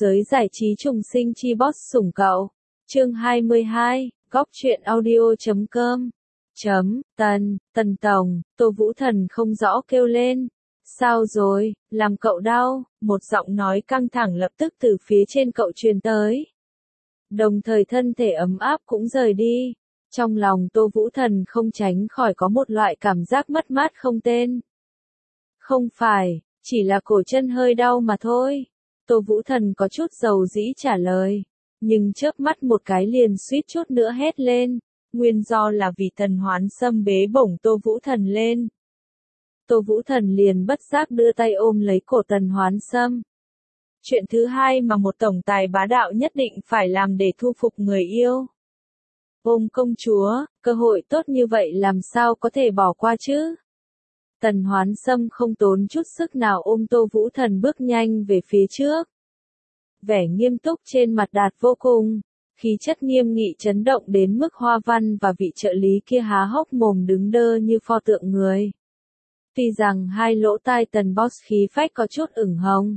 Giới giải trí trùng sinh chi boss sủng cậu. Chương 22, góc truyện audio.com. Tần Tổng, Tô Vũ Thần không rõ kêu lên. Sao rồi, làm cậu đau? Một giọng nói căng thẳng lập tức từ phía trên cậu truyền tới. Đồng thời thân thể ấm áp cũng rời đi. Trong lòng Tô Vũ Thần không tránh khỏi có một loại cảm giác mất mát không tên. Không phải, chỉ là cổ chân hơi đau mà thôi. Tô Vũ Thần có chút dầu dĩ trả lời. Nhưng chớp mắt một cái liền suýt chút nữa hét lên. Nguyên do là vì Tần Hoán Sâm bế bổng Tô Vũ Thần lên. Tô Vũ Thần liền bất giác đưa tay ôm lấy cổ Tần Hoán Sâm. Chuyện thứ hai mà một tổng tài bá đạo nhất định phải làm để thu phục người yêu. Ôm công chúa, cơ hội tốt như vậy làm sao có thể bỏ qua chứ? Tần Hoán Sâm không tốn chút sức nào ôm Tô Vũ Thần bước nhanh về phía trước. Vẻ nghiêm túc trên mặt đạt vô cùng, khí chất nghiêm nghị chấn động đến mức Hoa Văn và vị trợ lý kia há hốc mồm đứng đơ như pho tượng người. Tuy rằng hai lỗ tai Tần Boss khí phách có chút ửng hồng.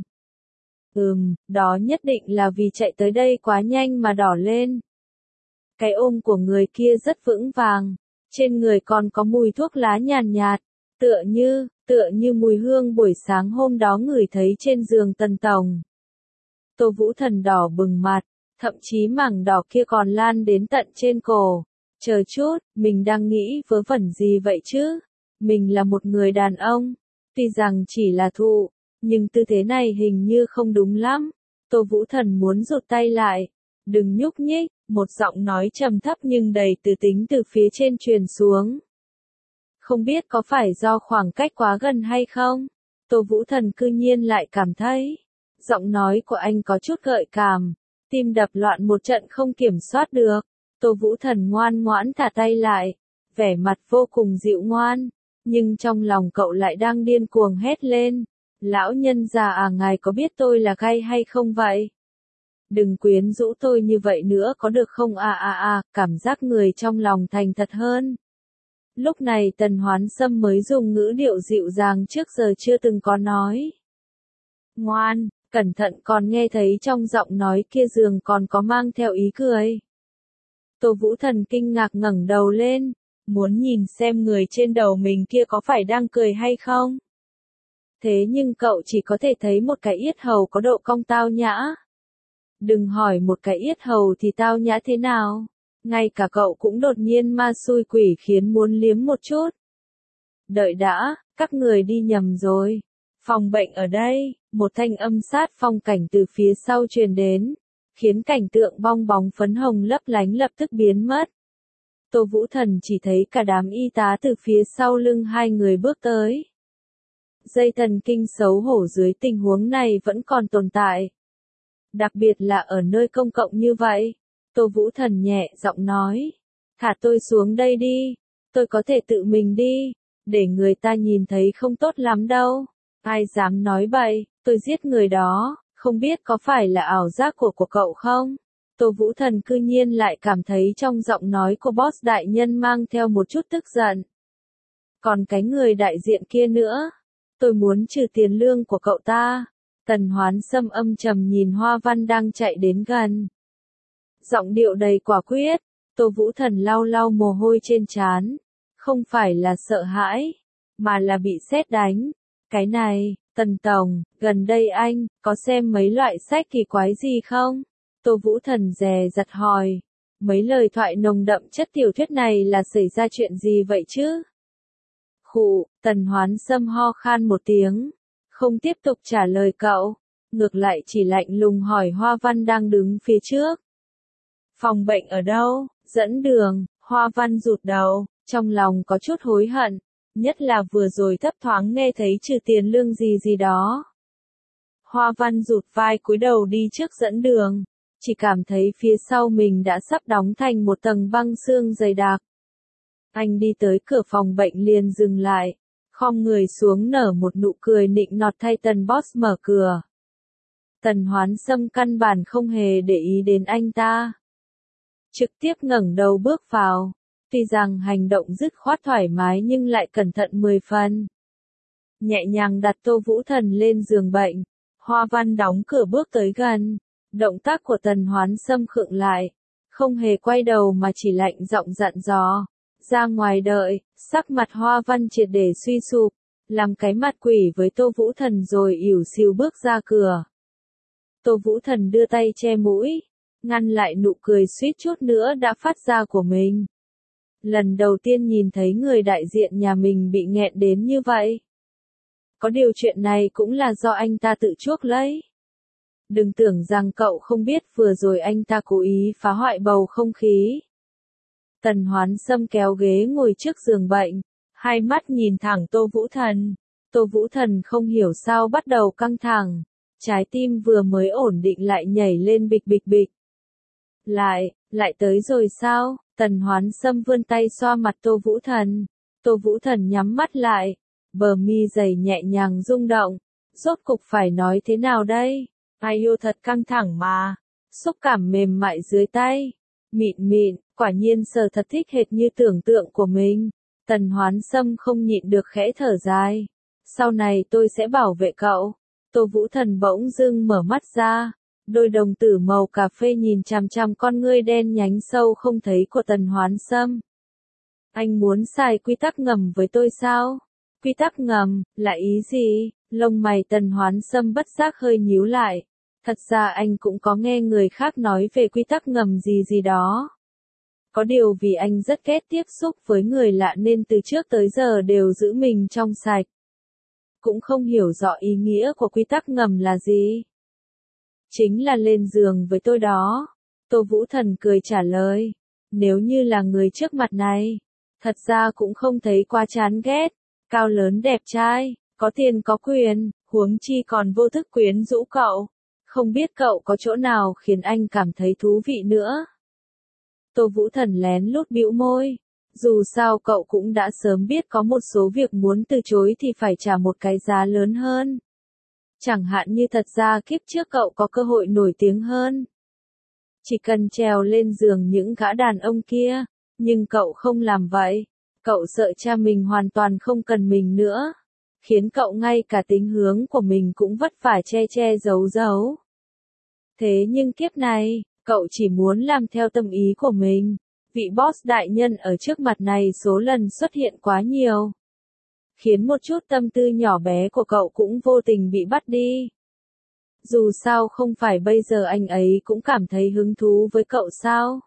Đó nhất định là vì chạy tới đây quá nhanh mà đỏ lên. Cái ôm của người kia rất vững vàng, trên người còn có mùi thuốc lá nhàn nhạt, tựa như mùi hương buổi sáng hôm đó ngửi thấy trên giường Tần Tổng. Tô Vũ Thần đỏ bừng mặt, thậm chí mảng đỏ kia còn lan đến tận trên cổ. Chờ chút, mình đang nghĩ vớ vẩn gì vậy chứ? Mình là một người đàn ông, tuy rằng chỉ là thụ, nhưng tư thế này hình như không đúng lắm. Tô Vũ Thần muốn rụt tay lại. Đừng nhúc nhích, một giọng nói trầm thấp nhưng đầy từ tính từ phía trên truyền xuống. Không biết có phải do khoảng cách quá gần hay không? Tô Vũ Thần cư nhiên lại cảm thấy. Giọng nói của anh có chút gợi cảm. Tim đập loạn một trận không kiểm soát được. Tô Vũ Thần ngoan ngoãn thả tay lại. Vẻ mặt vô cùng dịu ngoan. Nhưng trong lòng cậu lại đang điên cuồng hét lên. Lão nhân già à, ngài có biết tôi là gay hay không vậy? Đừng quyến rũ tôi như vậy nữa có được không? Cảm giác người trong lòng thành thật hơn. Lúc này Tần Hoán Sâm mới dùng ngữ điệu dịu dàng trước giờ chưa từng có nói. Ngoan, cẩn thận, còn nghe thấy trong giọng nói kia dường còn có mang theo ý cười. Tô Vũ Thần kinh ngạc ngẩng đầu lên, muốn nhìn xem người trên đầu mình kia có phải đang cười hay không. Thế nhưng cậu chỉ có thể thấy một cái yết hầu có độ cong tao nhã. Đừng hỏi một cái yết hầu thì tao nhã thế nào. Ngay cả cậu cũng đột nhiên ma xui quỷ khiến muốn liếm một chút. Đợi đã, các người đi nhầm rồi. Phòng bệnh ở đây, một thanh âm sát phong cảnh từ phía sau truyền đến, khiến cảnh tượng bong bóng phấn hồng lấp lánh lập tức biến mất. Tô Vũ Thần chỉ thấy cả đám y tá từ phía sau lưng hai người bước tới. Dây thần kinh xấu hổ dưới tình huống này vẫn còn tồn tại. Đặc biệt là ở nơi công cộng như vậy. Tô Vũ Thần nhẹ giọng nói. Thả tôi xuống đây đi. Tôi có thể tự mình đi. Để người ta nhìn thấy không tốt lắm đâu. Ai dám nói bậy, tôi giết người đó. Không biết có phải là ảo giác của cậu không? Tô Vũ Thần cư nhiên lại cảm thấy trong giọng nói của boss đại nhân mang theo một chút tức giận. Còn cái người đại diện kia nữa. Tôi muốn trừ tiền lương của cậu ta. Tần Hoán Sâm âm trầm nhìn Hoa Văn đang chạy đến gần. Giọng điệu đầy quả quyết. Tô Vũ Thần lau lau mồ hôi trên trán. Không phải là sợ hãi, mà là bị sét đánh. Cái này, Tần Tổng, gần đây anh có xem mấy loại sách kỳ quái gì không? Tô Vũ Thần dè dặt hỏi. Mấy lời thoại nồng đậm chất tiểu thuyết này là xảy ra chuyện gì vậy chứ? Khụ, Tần Hoán Sâm ho khan một tiếng. Không tiếp tục trả lời cậu, ngược lại chỉ lạnh lùng hỏi Hoa Văn đang đứng phía trước. Phòng bệnh ở đâu? Dẫn đường. Hoa Văn rụt đầu, trong lòng có chút hối hận, nhất là vừa rồi thấp thoáng nghe thấy trừ tiền lương gì đó. Hoa Văn rụt vai cúi đầu đi trước dẫn đường, chỉ cảm thấy phía sau mình đã sắp đóng thành một tầng băng xương dày đặc. Anh đi tới cửa phòng bệnh liền dừng lại. Khom người xuống nở một nụ cười nịnh nọt thay Tần Boss mở cửa. Tần Hoán Sâm căn bản không hề để ý đến anh ta. Trực tiếp ngẩng đầu bước vào. Tuy rằng hành động dứt khoát thoải mái nhưng lại cẩn thận 10 phần. Nhẹ nhàng đặt Tô Vũ Thần lên giường bệnh. Hoa Văn đóng cửa bước tới gần. Động tác của Tần Hoán Sâm khựng lại, không hề quay đầu mà chỉ lạnh giọng dặn dò. Ra ngoài đợi, sắc mặt Hoa Văn triệt để suy sụp, làm cái mặt quỷ với Tô Vũ Thần rồi ỉu xìu bước ra cửa. Tô Vũ Thần đưa tay che mũi, ngăn lại nụ cười suýt chút nữa đã phát ra của mình. Lần đầu tiên nhìn thấy người đại diện nhà mình bị nghẹn đến như vậy. Có điều chuyện này cũng là do anh ta tự chuốc lấy. Đừng tưởng rằng cậu không biết vừa rồi anh ta cố ý phá hoại bầu không khí. Tần Hoán Sâm kéo ghế ngồi trước giường bệnh, hai mắt nhìn thẳng Tô Vũ Thần. Tô Vũ Thần không hiểu sao bắt đầu căng thẳng, trái tim vừa mới ổn định lại nhảy lên bịch bịch bịch. Lại tới rồi sao? Tần Hoán Sâm vươn tay xoa mặt Tô Vũ Thần. Tô Vũ Thần nhắm mắt lại, bờ mi dày nhẹ nhàng rung động. Rốt cục phải nói thế nào đây? Ai yêu thật căng thẳng mà. Xúc cảm mềm mại dưới tay. Mịn mịn, quả nhiên sờ thật thích hệt như tưởng tượng của mình. Tần Hoán Sâm không nhịn được khẽ thở dài. Sau này tôi sẽ bảo vệ cậu. Tô Vũ Thần bỗng dưng mở mắt ra. Đôi đồng tử màu cà phê nhìn chằm chằm con ngươi đen nhánh sâu không thấy của Tần Hoán Sâm. Anh muốn xài quy tắc ngầm với tôi sao? Quy tắc ngầm, là ý gì? Lông mày Tần Hoán Sâm bất giác hơi nhíu lại. Thật ra anh cũng có nghe người khác nói về quy tắc ngầm gì đó. Có điều vì anh rất ghét tiếp xúc với người lạ nên từ trước tới giờ đều giữ mình trong sạch. Cũng không hiểu rõ ý nghĩa của quy tắc ngầm là gì. Chính là lên giường với tôi đó. Tô Vũ Thần cười trả lời. Nếu như là người trước mặt này, thật ra cũng không thấy quá chán ghét. Cao lớn đẹp trai, có tiền có quyền, huống chi còn vô thức quyến rũ cậu. Không biết cậu có chỗ nào khiến anh cảm thấy thú vị nữa. Tô Vũ Thần lén lút bĩu môi. Dù sao cậu cũng đã sớm biết có một số việc muốn từ chối thì phải trả một cái giá lớn hơn. Chẳng hạn như thật ra kiếp trước cậu có cơ hội nổi tiếng hơn. Chỉ cần trèo lên giường những gã đàn ông kia, nhưng cậu không làm vậy. Cậu sợ cha mình hoàn toàn không cần mình nữa. Khiến cậu ngay cả tính hướng của mình cũng vất vả che giấu. Thế nhưng kiếp này, cậu chỉ muốn làm theo tâm ý của mình. Vị boss đại nhân ở trước mặt này số lần xuất hiện quá nhiều. Khiến một chút tâm tư nhỏ bé của cậu cũng vô tình bị bắt đi. Dù sao không phải bây giờ anh ấy cũng cảm thấy hứng thú với cậu sao?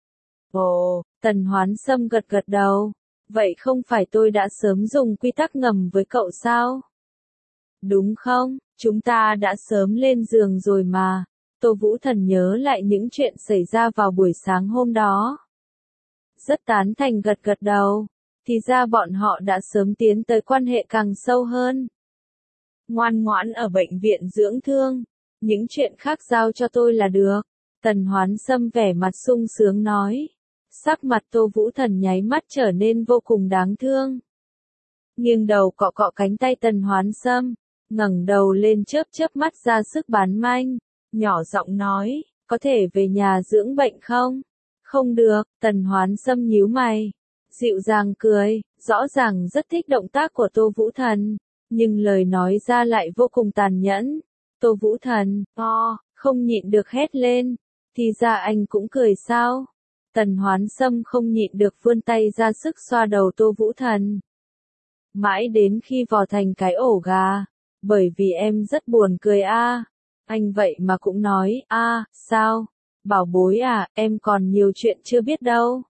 Ồ, Tần Hoán Sâm gật đầu. Vậy không phải tôi đã sớm dùng quy tắc ngầm với cậu sao? Đúng không, chúng ta đã sớm lên giường rồi mà. Tô Vũ Thần nhớ lại những chuyện xảy ra vào buổi sáng hôm đó. Rất tán thành gật đầu. Thì ra bọn họ đã sớm tiến tới quan hệ càng sâu hơn. Ngoan ngoãn ở bệnh viện dưỡng thương. Những chuyện khác giao cho tôi là được. Tần Hoán Sâm vẻ mặt sung sướng nói. Sắc mặt Tô Vũ Thần nháy mắt trở nên vô cùng đáng thương. Nghiêng đầu cọ cọ cánh tay Tần Hoán Sâm. Ngẩng đầu lên chớp mắt ra sức bán manh. Nhỏ giọng nói, có thể về nhà dưỡng bệnh không? Không được, Tần Hoán Sâm nhíu mày. Dịu dàng cười, rõ ràng rất thích động tác của Tô Vũ Thần. Nhưng lời nói ra lại vô cùng tàn nhẫn. Tô Vũ Thần, không nhịn được hét lên. Thì ra anh cũng cười sao? Tần Hoán Sâm không nhịn được vươn tay ra sức xoa đầu Tô Vũ Thần. Mãi đến khi vò thành cái ổ gà. Bởi vì em rất buồn cười a. Anh vậy mà cũng nói, sao? Bảo bối à, em còn nhiều chuyện chưa biết đâu.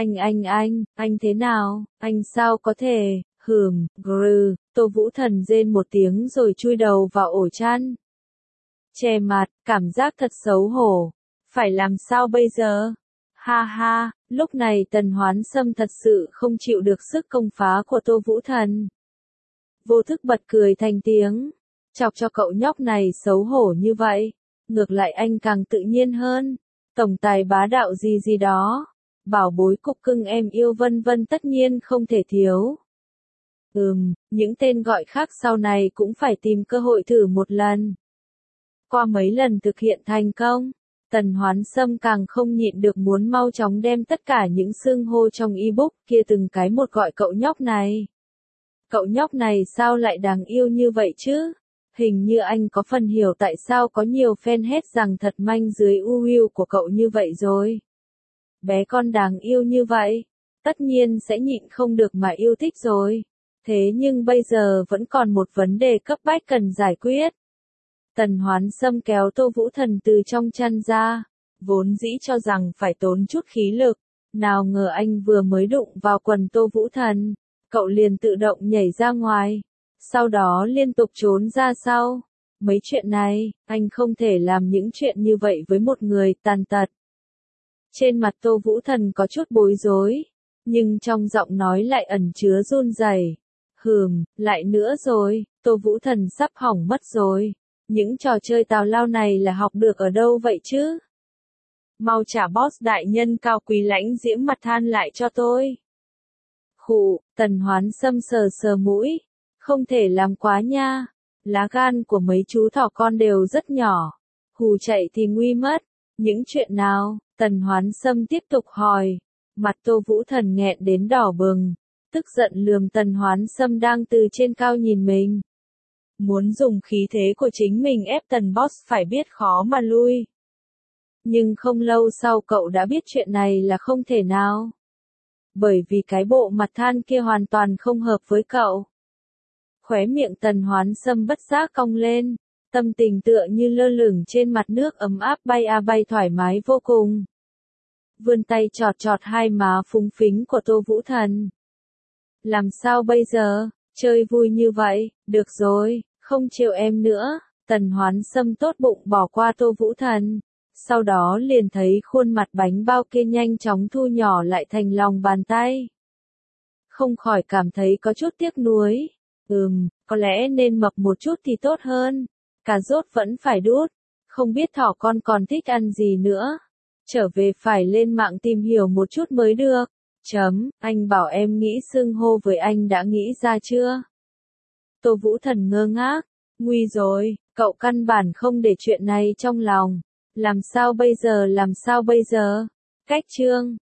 Anh thế nào? Anh sao có thể? Tô Vũ Thần rên một tiếng rồi chui đầu vào ổ chăn. Che mặt, cảm giác thật xấu hổ. Phải làm sao bây giờ? Ha ha, lúc này Tần Hoán Sâm thật sự không chịu được sức công phá của Tô Vũ Thần. Vô thức bật cười thành tiếng. Chọc cho cậu nhóc này xấu hổ như vậy. Ngược lại anh càng tự nhiên hơn. Tổng tài bá đạo gì đó. Bảo bối cục cưng em yêu vân vân tất nhiên không thể thiếu. Những tên gọi khác sau này cũng phải tìm cơ hội thử một lần. Qua mấy lần thực hiện thành công, Tần Hoán Sâm càng không nhịn được muốn mau chóng đem tất cả những xưng hô trong ebook kia từng cái một gọi cậu nhóc này. Cậu nhóc này sao lại đáng yêu như vậy chứ? Hình như anh có phần hiểu tại sao có nhiều fan hét rằng thật manh dưới UU của cậu như vậy rồi. Bé con đáng yêu như vậy, tất nhiên sẽ nhịn không được mà yêu thích rồi. Thế nhưng bây giờ vẫn còn một vấn đề cấp bách cần giải quyết. Tần Hoán Sâm kéo Tô Vũ Thần từ trong chăn ra, vốn dĩ cho rằng phải tốn chút khí lực, nào ngờ anh vừa mới đụng vào quần Tô Vũ Thần, cậu liền tự động nhảy ra ngoài, sau đó liên tục trốn ra sau. Mấy chuyện này, anh không thể làm những chuyện như vậy với một người tàn tật. Trên mặt Tô Vũ Thần có chút bối rối, nhưng trong giọng nói lại ẩn chứa run rẩy. Lại nữa rồi, Tô Vũ Thần sắp hỏng mất rồi. Những trò chơi tào lao này là học được ở đâu vậy chứ? Mau trả boss đại nhân cao quý lãnh diễm mặt than lại cho tôi. Khụ, Tần Hoán Sâm sờ sờ mũi. Không thể làm quá nha. Lá gan của mấy chú thỏ con đều rất nhỏ. Hù chạy thì nguy mất. Những chuyện nào? Tần Hoán Sâm tiếp tục hỏi. Mặt Tô Vũ Thần nghẹn đến đỏ bừng. Tức giận lườm Tần Hoán Sâm đang từ trên cao nhìn mình. Muốn dùng khí thế của chính mình ép Tần Boss phải biết khó mà lui. Nhưng không lâu sau cậu đã biết chuyện này là không thể nào. Bởi vì cái bộ mặt than kia hoàn toàn không hợp với cậu. Khóe miệng Tần Hoán Sâm bất giác cong lên, tâm tình tựa như lơ lửng trên mặt nước ấm áp bay bay thoải mái vô cùng. Vươn tay chọt chọt hai má phúng phính của Tô Vũ Thần. Làm sao bây giờ, chơi vui như vậy, được rồi, không chiều em nữa. Tần Hoán Sâm tốt bụng bỏ qua Tô Vũ Thần. Sau đó liền thấy khuôn mặt bánh bao kia nhanh chóng thu nhỏ lại thành lòng bàn tay. Không khỏi cảm thấy có chút tiếc nuối. Có lẽ nên mập một chút thì tốt hơn. Cà rốt vẫn phải đút. Không biết thỏ con còn thích ăn gì nữa. Trở về phải lên mạng tìm hiểu một chút mới được. Anh bảo em nghĩ xưng hô với anh đã nghĩ ra chưa? Tô Vũ Thần ngơ ngác. Nguy rồi, cậu căn bản không để chuyện này trong lòng. Làm sao bây giờ? Cách chương